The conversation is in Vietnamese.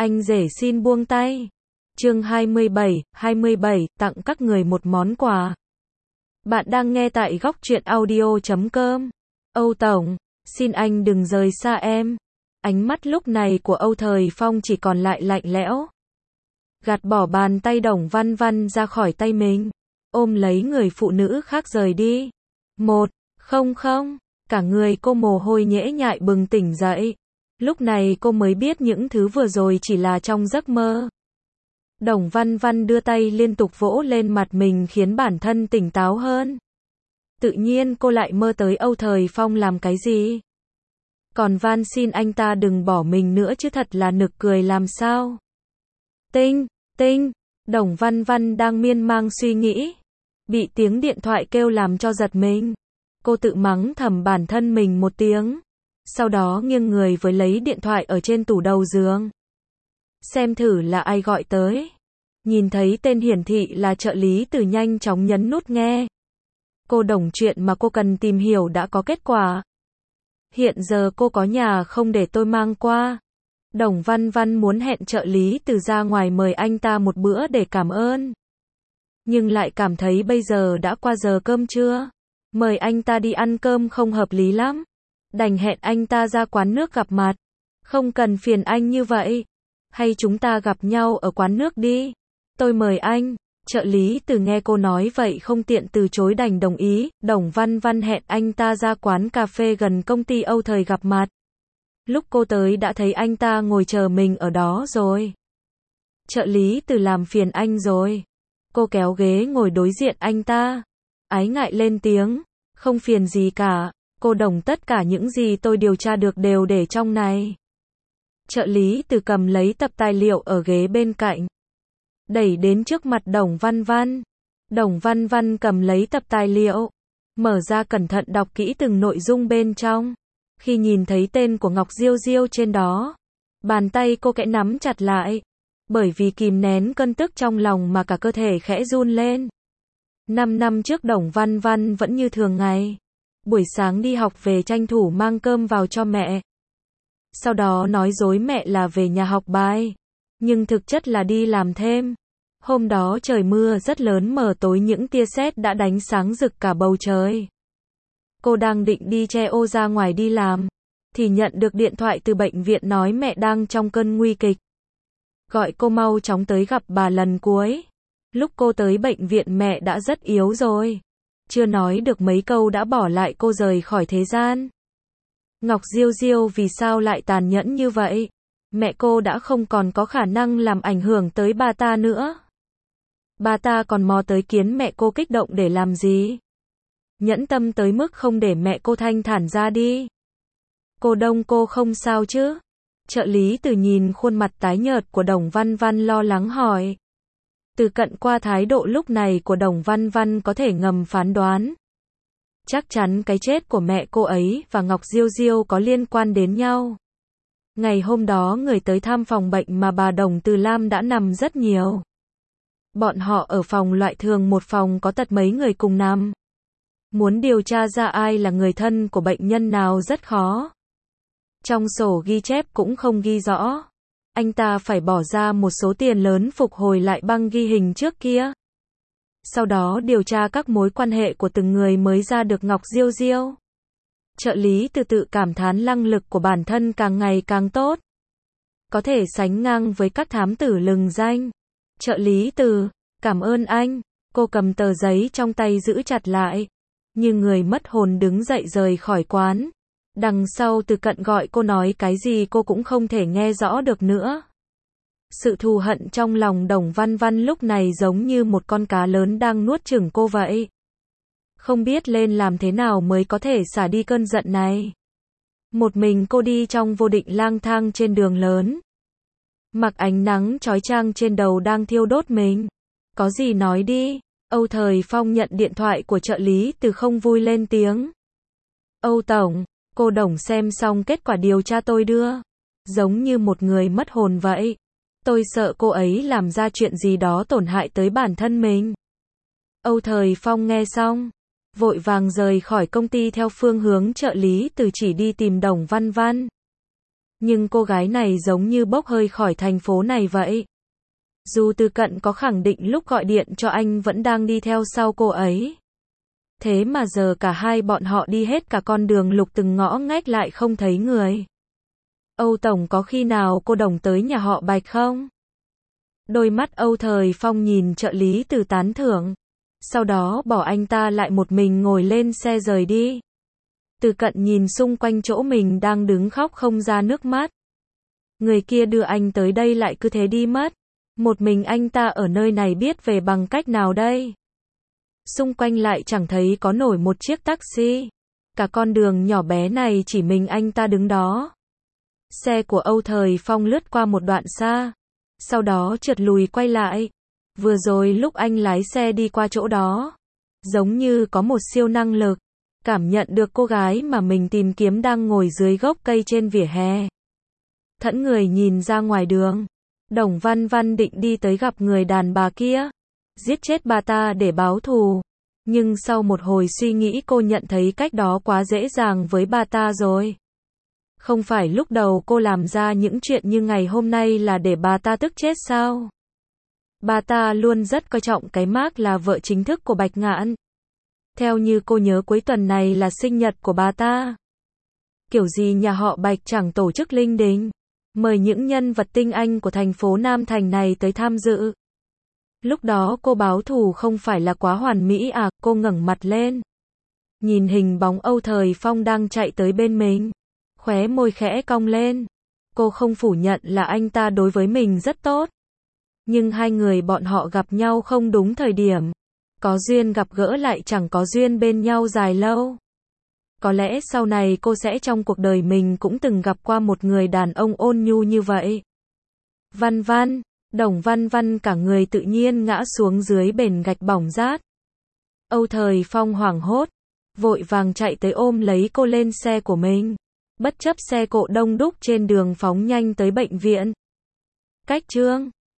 Anh rể xin buông tay. Chương 27, tặng các người một món quà. Bạn đang nghe tại góc truyện audio.com. Âu Tổng, xin anh đừng rời xa em. Ánh mắt lúc này của Âu Thời Phong chỉ còn lại lạnh lẽo. Gạt bỏ bàn tay Đồng Văn Văn ra khỏi tay mình, ôm lấy người phụ nữ khác rời đi. Không, cả người cô mồ hôi nhễ nhại bừng tỉnh dậy. Lúc này cô mới biết những thứ vừa rồi chỉ là trong giấc mơ. Đồng Văn Văn đưa tay liên tục vỗ lên mặt mình khiến bản thân tỉnh táo hơn. Tự nhiên cô lại mơ tới Âu Thời Phong làm cái gì? Còn van xin anh ta đừng bỏ mình nữa chứ, thật là nực cười làm sao. Tinh, Đồng Văn Văn đang miên man suy nghĩ, bị tiếng điện thoại kêu làm cho giật mình. Cô tự mắng thầm bản thân mình một tiếng, sau đó nghiêng người với lấy điện thoại ở trên tủ đầu giường. Xem thử là ai gọi tới. Nhìn thấy tên hiển thị là trợ lý Từ, nhanh chóng nhấn nút nghe. Cô Đồng, chuyện mà cô cần tìm hiểu đã có kết quả. Hiện giờ cô có nhà không để tôi mang qua? Đồng Văn Văn muốn hẹn trợ lý Từ ra ngoài mời anh ta một bữa để cảm ơn. Nhưng lại cảm thấy bây giờ đã qua giờ cơm trưa. Mời anh ta đi ăn cơm không hợp lý lắm. Đành hẹn anh ta ra quán nước gặp mặt. Không cần phiền anh như vậy. Hay chúng ta gặp nhau ở quán nước đi. Tôi mời anh. Trợ lý Từ nghe cô nói vậy không tiện từ chối đành đồng ý. Đồng Văn Văn hẹn anh ta ra quán cà phê gần công ty Âu Thời gặp mặt. Lúc cô tới đã thấy anh ta ngồi chờ mình ở đó rồi. Trợ lý Từ, làm phiền anh rồi. Cô kéo ghế ngồi đối diện anh ta. Ái ngại lên tiếng. Không phiền gì cả. Cô Đồng, tất cả những gì tôi điều tra được đều để trong này. Trợ lý Từ cầm lấy tập tài liệu ở ghế bên cạnh, đẩy đến trước mặt Đồng Văn Văn. Đồng Văn Văn cầm lấy tập tài liệu, mở ra cẩn thận đọc kỹ từng nội dung bên trong. Khi nhìn thấy tên của Ngọc Diêu Diêu trên đó, bàn tay cô khẽ nắm chặt lại, bởi vì kìm nén cơn tức trong lòng mà cả cơ thể khẽ run lên. 5 năm trước Đồng Văn Văn vẫn như thường ngày. Buổi sáng đi học về tranh thủ mang cơm vào cho mẹ. Sau đó nói dối mẹ là về nhà học bài. Nhưng thực chất là đi làm thêm. Hôm đó trời mưa rất lớn, mờ tối những tia sét đã đánh sáng rực cả bầu trời. Cô đang định đi che ô ra ngoài đi làm, thì nhận được điện thoại từ bệnh viện nói mẹ đang trong cơn nguy kịch. Gọi cô mau chóng tới gặp bà lần cuối. Lúc cô tới bệnh viện mẹ đã rất yếu rồi. Chưa nói được mấy câu đã bỏ lại cô rời khỏi thế gian. Ngọc Diêu Diêu vì sao lại tàn nhẫn như vậy? Mẹ cô đã không còn có khả năng làm ảnh hưởng tới bà ta nữa. Bà ta còn mò tới kiến mẹ cô kích động để làm gì? Nhẫn tâm tới mức không để mẹ cô thanh thản ra đi. Cô Đông, cô không sao chứ? Trợ lý Từ nhìn khuôn mặt tái nhợt của Đồng Văn Văn lo lắng hỏi. Từ cận qua thái độ lúc này của Đồng Văn Văn có thể ngầm phán đoán. Chắc chắn cái chết của mẹ cô ấy và Ngọc Diêu Diêu có liên quan đến nhau. Ngày hôm đó người tới thăm phòng bệnh mà bà Đồng Từ Lam đã nằm rất nhiều. Bọn họ ở phòng loại thường, một phòng có tận mấy người cùng nằm. Muốn điều tra ra ai là người thân của bệnh nhân nào rất khó. Trong sổ ghi chép cũng không ghi rõ. Anh ta phải bỏ ra một số tiền lớn phục hồi lại băng ghi hình trước kia. Sau đó điều tra các mối quan hệ của từng người mới ra được Ngọc Diêu Diêu. Trợ lý Từ tự cảm thán năng lực của bản thân càng ngày càng tốt. Có thể sánh ngang với các thám tử lừng danh. Trợ lý Từ, cảm ơn anh. Cô cầm tờ giấy trong tay giữ chặt lại. Như người mất hồn đứng dậy rời khỏi quán. Đằng sau Từ cận gọi cô nói cái gì cô cũng không thể nghe rõ được nữa. Sự thù hận trong lòng Đồng Văn Văn lúc này giống như một con cá lớn đang nuốt chửng cô vậy. Không biết lên làm thế nào mới có thể xả đi cơn giận này. Một mình cô đi trong vô định lang thang trên đường lớn. Mặc ánh nắng chói chang trên đầu đang thiêu đốt mình. Có gì nói đi. Âu Thời Phong nhận điện thoại của trợ lý Từ không vui lên tiếng. Âu Tổng, cô Đồng xem xong kết quả điều tra tôi đưa. Giống như một người mất hồn vậy. Tôi sợ cô ấy làm ra chuyện gì đó tổn hại tới bản thân mình. Âu Thời Phong nghe xong, vội vàng rời khỏi công ty theo phương hướng trợ lý Từ chỉ đi tìm Đồng Văn Văn. Nhưng cô gái này giống như bốc hơi khỏi thành phố này vậy. Dù Từ Cận có khẳng định lúc gọi điện cho anh vẫn đang đi theo sau cô ấy. Thế mà giờ cả hai bọn họ đi hết cả con đường lục từng ngõ ngách lại không thấy người. Âu Tổng, có khi nào cô Đồng tới nhà họ Bạch không? Đôi mắt Âu Thời Phong nhìn trợ lý Từ tán thưởng. Sau đó bỏ anh ta lại một mình ngồi lên xe rời đi. Từ Cận nhìn xung quanh chỗ mình đang đứng khóc không ra nước mắt. Người kia đưa anh tới đây lại cứ thế đi mất. Một mình anh ta ở nơi này biết về bằng cách nào đây? Xung quanh lại chẳng thấy có nổi một chiếc taxi. Cả con đường nhỏ bé này chỉ mình anh ta đứng đó. Xe của Âu Thời Phong lướt qua một đoạn xa. Sau đó trượt lùi quay lại. Vừa rồi lúc anh lái xe đi qua chỗ đó, giống như có một siêu năng lực. Cảm nhận được cô gái mà mình tìm kiếm đang ngồi dưới gốc cây trên vỉa hè. Thẫn người nhìn ra ngoài đường. Đồng Văn Văn định đi tới gặp người đàn bà kia. Giết chết bà ta để báo thù. Nhưng sau một hồi suy nghĩ cô nhận thấy cách đó quá dễ dàng với bà ta rồi. Không phải lúc đầu cô làm ra những chuyện như ngày hôm nay là để bà ta tức chết sao? Bà ta luôn rất coi trọng cái mác là vợ chính thức của Bạch Ngạn. Theo như cô nhớ cuối tuần này là sinh nhật của bà ta. Kiểu gì nhà họ Bạch chẳng tổ chức linh đình, mời những nhân vật tinh anh của thành phố Nam Thành này tới tham dự. Lúc đó cô báo thù không phải là quá hoàn mỹ à? Cô ngẩng mặt lên. Nhìn hình bóng Âu Thời Phong đang chạy tới bên mình. Khóe môi khẽ cong lên. Cô không phủ nhận là anh ta đối với mình rất tốt. Nhưng hai người bọn họ gặp nhau không đúng thời điểm. Có duyên gặp gỡ lại chẳng có duyên bên nhau dài lâu. Có lẽ sau này cô sẽ trong cuộc đời mình cũng từng gặp qua một người đàn ông ôn nhu như vậy. Văn Văn, Đồng Văn Văn cả người tự nhiên ngã xuống dưới bền gạch bỏng rát. Âu Thời Phong hoảng hốt, vội vàng chạy tới ôm lấy cô lên xe của mình. Bất chấp xe cộ đông đúc trên đường phóng nhanh tới bệnh viện. Cách chương